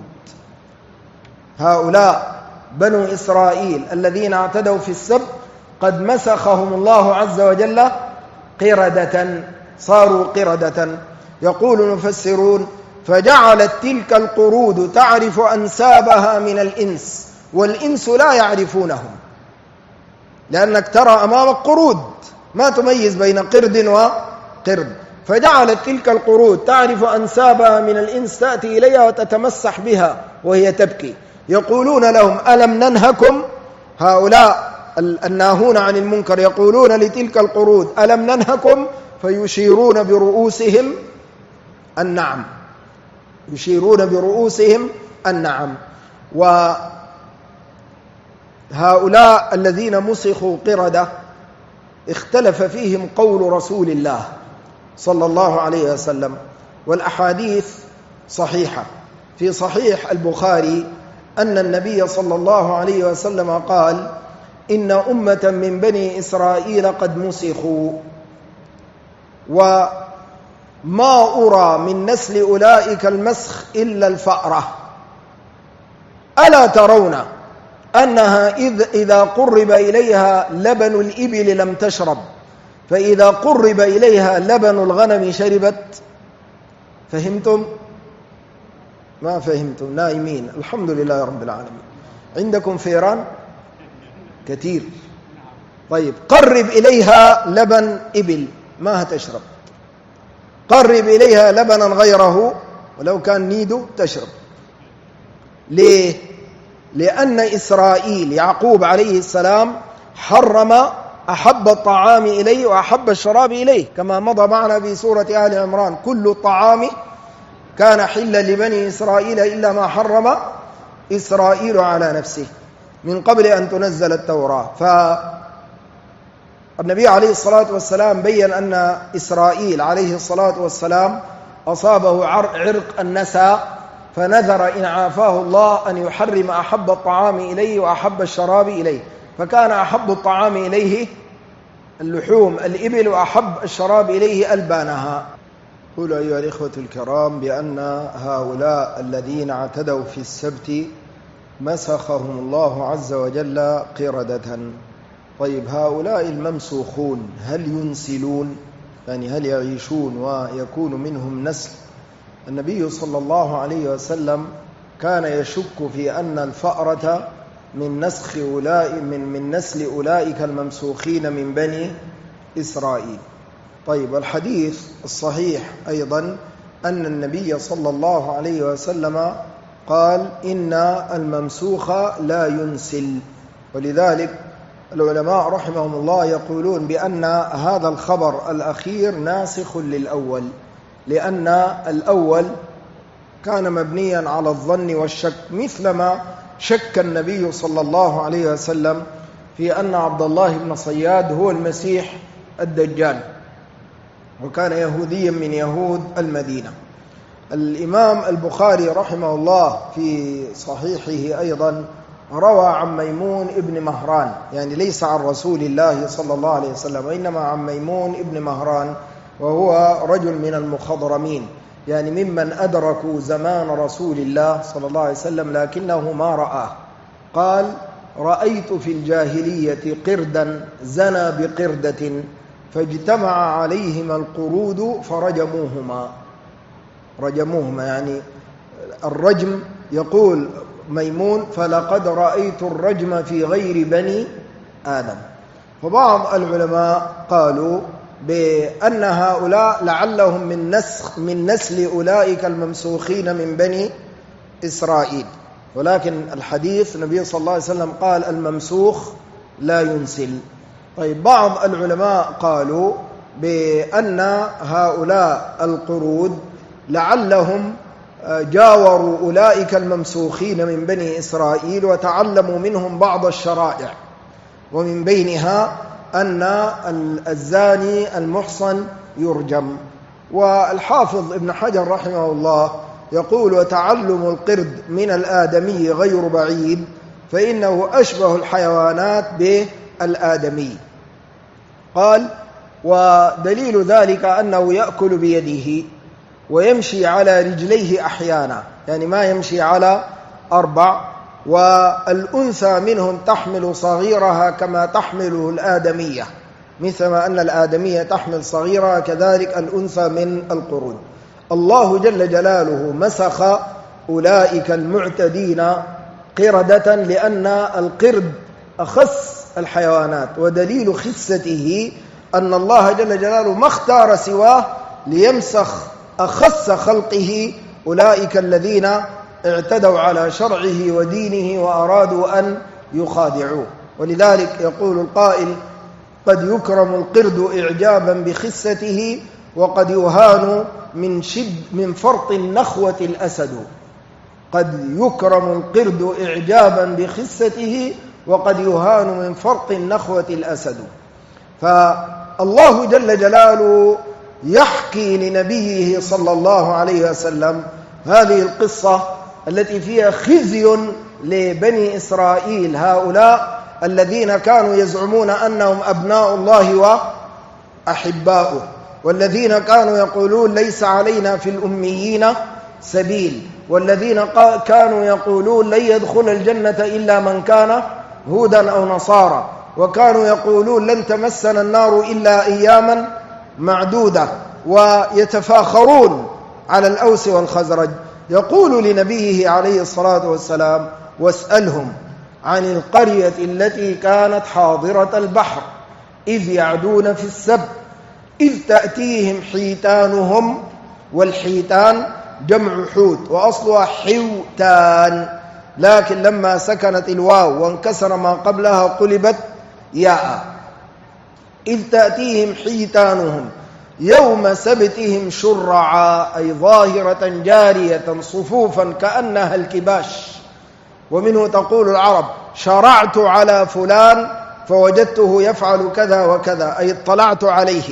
هؤلاء بنو إسرائيل الذين اعتدوا في السبت قد مسخهم الله عز وجل قردة، صاروا قردة. يقول المفسرون فجعلت تلك القرود تعرف أنسابها من الإنس، والإنس لا يعرفونهم، لأنك ترى أمامك قرود ما تميز بين قرد وقرد، فجعلت تلك القرود تعرف أنسابها من الإنس، تأتي إليها وتتمسح بها وهي تبكي. يقولون لهم ألم ننهكم، هؤلاء الناهون عن المنكر يقولون لتلك القرود ألم ننهكم، فيشيرون برؤوسهم النعم، يشيرون برؤوسهم النعم. وهؤلاء الذين مسخوا قردة اختلف فيهم قول رسول الله صلى الله عليه وسلم، والأحاديث صحيحة. في صحيح البخاري أن النبي صلى الله عليه وسلم قال إن أمة من بني إسرائيل قد مسخوا، ما أرى من نسل أولئك المسخ إلا الفأرة، ألا ترون أنها إذا قرب إليها لبن الإبل لم تشرب، فإذا قرب إليها لبن الغنم شربت؟ فهمتم؟ ما فهمتم؟ نائمين. الحمد لله رب العالمين. عندكم فيران كثير. طيب قرب إليها لبن إبل ما هتشرب، قرب إليها لبنا غيره ولو كان نيدو تشرب. ليه؟ لأن إسرائيل يعقوب عليه السلام حرم أحب الطعام إليه وأحب الشراب إليه، كما مضى معنا في سورة آل عمران: كل الطعام كان حلا لبني إسرائيل إلا ما حرم إسرائيل على نفسه من قبل أن تنزل التوراة. فالنبي عليه الصلاة والسلام بيّن أن إسرائيل عليه الصلاة والسلام أصابه عرق النسى، فنذر إن عافاه الله أن يحرم أحب الطعام إليه وأحب الشراب إليه، فكان أحب الطعام إليه اللحوم الإبل وأحب الشراب إليه ألبانها. قولوا أيها الإخوة الكرام بأن هؤلاء الذين اعتدوا في السبت مسخهم الله عز وجل قردة. طيب هؤلاء الممسوخون هل ينسلون؟ يعني هل يعيشون ويكون منهم نسل؟ النبي صلى الله عليه وسلم كان يشك في أن الفأرة من نسل أولئك الممسوخين من بني إسرائيل. طيب الحديث الصحيح أيضا أن النبي صلى الله عليه وسلم قال: إن الممسوخ لا ينسل. ولذلك العلماء رحمهم الله يقولون بأن هذا الخبر الأخير ناسخ للأول، لأن الأول كان مبنيا على الظن والشك، مثلما شك النبي صلى الله عليه وسلم في أن عبد الله بن صياد هو المسيح الدجال، وكان يهوديا من يهود المدينة. الإمام البخاري رحمه الله في صحيحه أيضا روى عن ميمون ابن مهران، يعني ليس عن رسول الله صلى الله عليه وسلم وإنما عن ميمون ابن مهران، وهو رجل من المخضرمين، يعني ممن أدركوا زمان رسول الله صلى الله عليه وسلم لكنه ما رآه. قال: رأيت في الجاهلية قردا زنى بقردة فاجتمع عليهما القرود فرجموهما. يعني الرجم، يقول ميمون: فلقد رأيت الرجم في غير بني آدم. فبعض العلماء قالوا بأن هؤلاء لعلهم من نسل أولئك الممسوخين من بني إسرائيل، ولكن الحديث النبي صلى الله عليه وسلم قال: الممسوخ لا ينسل. طيب بعض العلماء قالوا بأن هؤلاء القرود لعلهم جاوروا أولئك الممسوخين من بني إسرائيل وتعلموا منهم بعض الشرائع، ومن بينها أن الزاني المحصن يرجم. والحافظ ابن حجر رحمه الله يقول: وتعلم القرد من الآدمي غير بعيد، فإنه أشبه الحيوانات بالآدمي. قال: ودليل ذلك أنه يأكل بيده ويمشي على رجليه أحيانا، يعني ما يمشي على 4، والأنثى منهم تحمل صغيرها كما تحمله الآدمية، مثلما أن الآدمية تحمل صغيرها كذلك الأنثى من القرود. الله جل جلاله مسخ أولئك المعتدين قردة، لأن القرد أخس الحيوانات، ودليل خسته أن الله جل جلاله ما اختار سواه ليمسخ أخس خلقه أولئك الذين اعتدوا على شرعه ودينه وأرادوا أن يخادعوه. ولذلك يقول القائل: قد يكرم القرد إعجابا بخسته وقد يهان من فرط النخوة الأسد. قد يكرم القرد إعجابا بخسته وقد يهان من فرط النخوة الأسد. فالله جل جلاله يحكي لنبيه صلى الله عليه وسلم هذه القصة التي فيها خزي لبني إسرائيل، هؤلاء الذين كانوا يزعمون أنهم أبناء الله وأحباؤه، والذين كانوا يقولون ليس علينا في الأميين سبيل، والذين كانوا يقولون لن يدخل الجنة إلا من كان هودا أو نصارى، وكانوا يقولون لن تمسنا النار إلا أياما معدودة، ويتفاخرون على الأوس والخزرج. يقول لنبيه عليه الصلاة والسلام: واسألهم عن القرية التي كانت حاضرة البحر إذ يعدون في السبت إذ تأتيهم حيتانهم، والحيتان جمع حوت وأصلها حوتان، لكن لما سكنت الواو وانكسر ما قبلها قلبت ياء. إذ تأتيهم حيتانهم يوم سبتهم شرعا، أي ظاهرة جارية صفوفا كأنها الكباش. ومنه تقول العرب: شرعت على فلان فوجدته يفعل كذا وكذا، أي اطلعت عليه.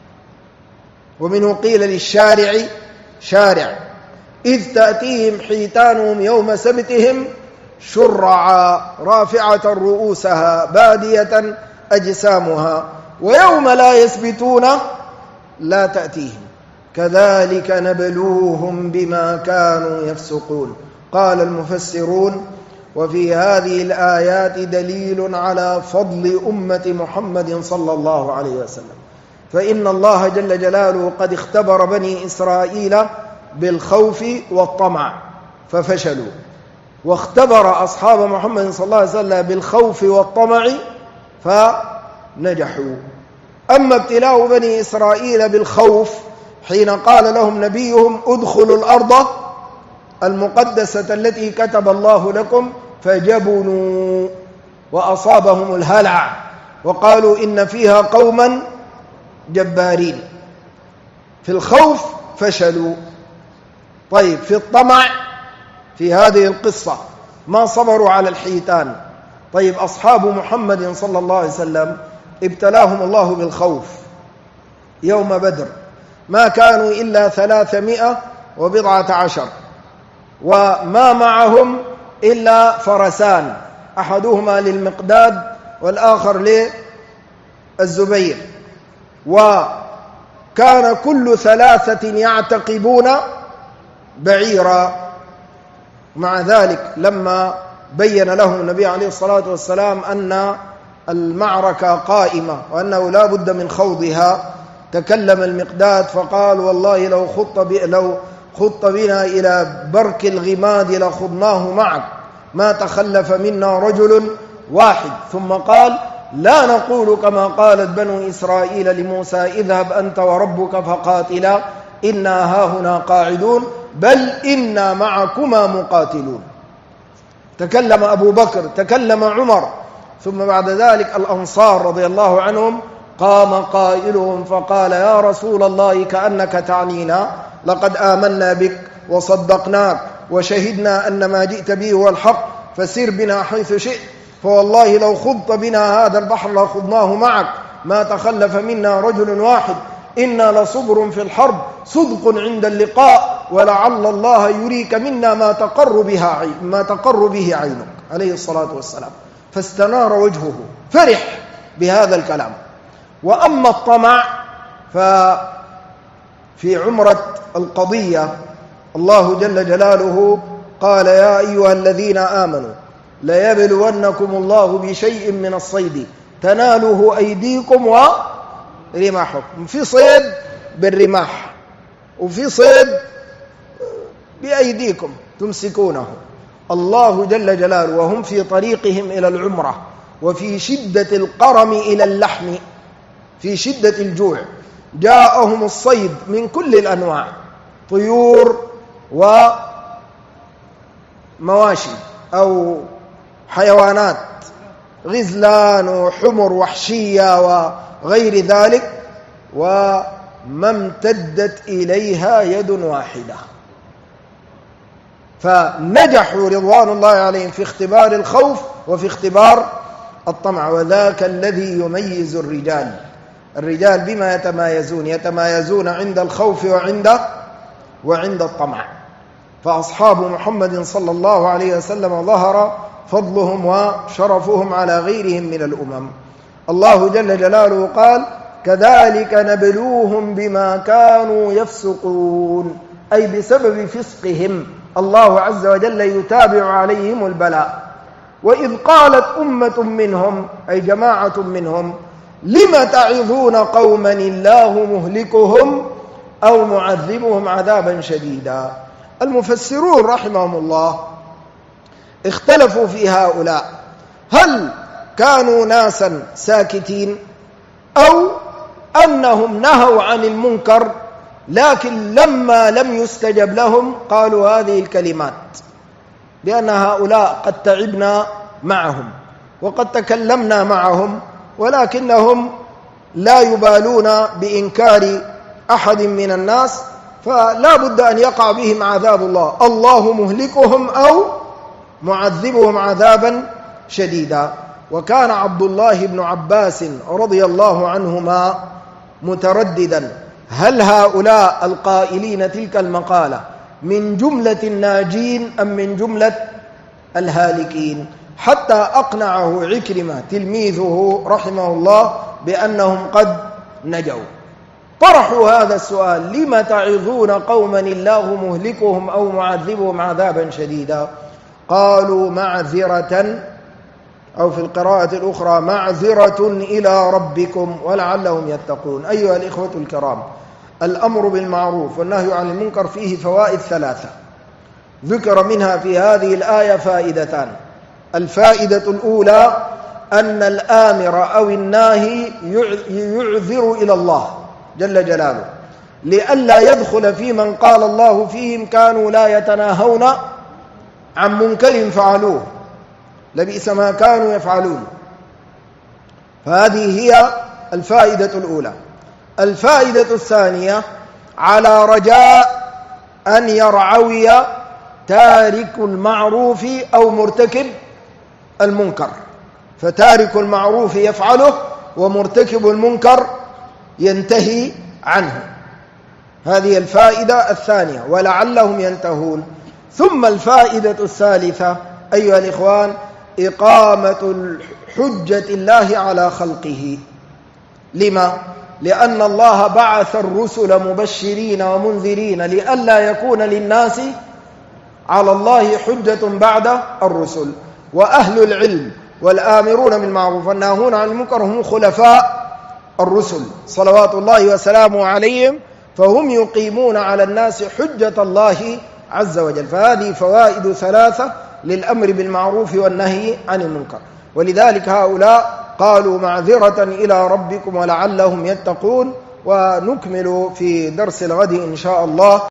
ومنه قيل للشارع شارع. إذ تأتيهم حيتانهم يوم سبتهم شرعا رافعة رؤوسها بادية أجسامها، ويوم لا يسبتون لا تأتيهم كذلك نبلوهم بما كانوا يفسقون. قال المفسرون: وفي هذه الآيات دليل على فضل أمة محمد صلى الله عليه وسلم، فإن الله جل جلاله قد اختبر بني إسرائيل بالخوف والطمع ففشلوا، واختبر أصحاب محمد صلى الله عليه وسلم بالخوف والطمع فنجحوا. أما ابتلاء بني إسرائيل بالخوف حين قال لهم نبيهم: ادخلوا الأرض المقدسة التي كتب الله لكم، فجبنوا وأصابهم الهلع وقالوا إن فيها قوما جبارين. في الخوف فشلوا. طيب، في الطمع في هذه القصة ما صبروا على الحيتان. طيب، أصحاب محمد صلى الله عليه وسلم ابتلاهم الله بالخوف يوم بدر، ما كانوا إلا 310 وما معهم إلا فرسان، أحدهما للمقداد والآخر للزبير، وكان كل 3 يعتقبون بعيرا. مع ذلك لما بين لهم النبي عليه الصلاة والسلام أن المعركة قائمة وأنه لا بد من خوضها، تكلم المقداد فقال: والله لو خضت بنا إلى برك الغماد لخضناه معك، ما تخلف منا رجل واحد. ثم قال: لا نقول كما قالت بنو إسرائيل لموسى: اذهب أنت وربك فقاتلا إنا هاهنا قاعدون، بل إنا معكما مقاتلون. تكلم أبو بكر، تكلم عمر، ثم بعد ذلك الأنصار رضي الله عنهم قام قائلهم فقال: يا رسول الله كأنك تعنينا، لقد آمنا بك وصدقناك وشهدنا أن ما جئت به هو الحق، فسر بنا حيث شئت، فوالله لو خضت بنا هذا البحر لخضناه معك، ما تخلف منا رجل واحد، إنا لصبر في الحرب صدق عند اللقاء، ولعل الله يريك منا ما تقر به عينك، عليه الصلاة والسلام. فاستنار وجهه، فرح بهذا الكلام. وأما الطمع ففي عمرة القضية الله جل جلاله قال: يا أيها الذين آمنوا ليبلونكم الله بشيء من الصيد تناله أيديكم ورماحكم. في صيد بالرماح، وفي صيد بأيديكم تمسكونه. الله جل جلاله وهم في طريقهم إلى العمرة وفي شدة القرم إلى اللحم، في شدة الجوع، جاءهم الصيد من كل الأنواع، طيور ومواشي أو حيوانات، غزلان وحمر وحشية وغير ذلك، وما امتدت إليها يد واحدة. فنجحوا رضوان الله عليهم في اختبار الخوف وفي اختبار الطمع. وذاك الذي يميز الرجال بما يتمايزون عند الخوف وعند الطمع. فأصحاب محمد صلى الله عليه وسلم ظهر فضلهم وشرفهم على غيرهم من الأمم. الله جل جلاله قال: كذلك نبلوهم بما كانوا يفسقون، أي بسبب فسقهم الله عز وجل يتابع عليهم البلاء. وإذ قالت أمة منهم، أي جماعة منهم، لم تعظون قوما الله مهلكهم أو معذبهم عذابا شديدا. المفسرون رحمهم الله اختلفوا في هؤلاء، هل كانوا ناسا ساكتين أو أنهم نهوا عن المنكر لكن لما لم يستجب لهم قالوا هذه الكلمات، لأن هؤلاء قد تعبنا معهم وقد تكلمنا معهم ولكنهم لا يبالون بإنكار أحد من الناس، فلا بد أن يقع بهم عذاب الله، الله مهلكهم أو معذبهم عذابا شديدا. وكان عبد الله بن عباس رضي الله عنهما مترددا هل هؤلاء القائلين تلك المقالة من جملة الناجين أم من جملة الهالكين، حتى أقنعه عكرمة تلميذه رحمه الله بأنهم قد نجوا. طرحوا هذا السؤال: لم تعظون قوما الله مهلكهم أو معذبهم عذابا شديدا؟ قالوا معذرة، أو في القراءة الأخرى معذرة إلى ربكم ولعلهم يتقون. أيها الإخوة الكرام، الأمر بالمعروف والنهي عن المنكر فيه فوائد ثلاثة، ذكر منها في هذه الآية فائدتان. الفائدة الأولى أن الآمر أو الناهي يعذر إلى الله جل جلاله، لئلا يدخل في من قال الله فيهم كانوا لا يتناهون عن منكر فعلوه لبئس ما كانوا يفعلون. فهذه هي الفائدة الأولى. الفائدة الثانية على رجاء أن يرعوي تارك المعروف أو مرتكب المنكر، فتارك المعروف يفعله ومرتكب المنكر ينتهي عنه. هذه الفائدة الثانية، ولعلهم ينتهون. ثم الفائدة الثالثة أيها الإخوان إقامة حجة الله على خلقه. لما؟ لأن الله بعث الرسل مبشرين ومنذرين لئلا يكون للناس على الله حجة بعد الرسل. وأهل العلم والآمرون بالمعروف والناهون عن المنكر هم خلفاء الرسل صلوات الله وسلامه عليهم، فهم يقيمون على الناس حجة الله عز وجل. فهذه فوائد ثلاثة للأمر بالمعروف والنهي عن المنكر، ولذلك هؤلاء قالوا معذرة إلى ربكم ولعلهم يتقون. ونكمل في درس الغد إن شاء الله.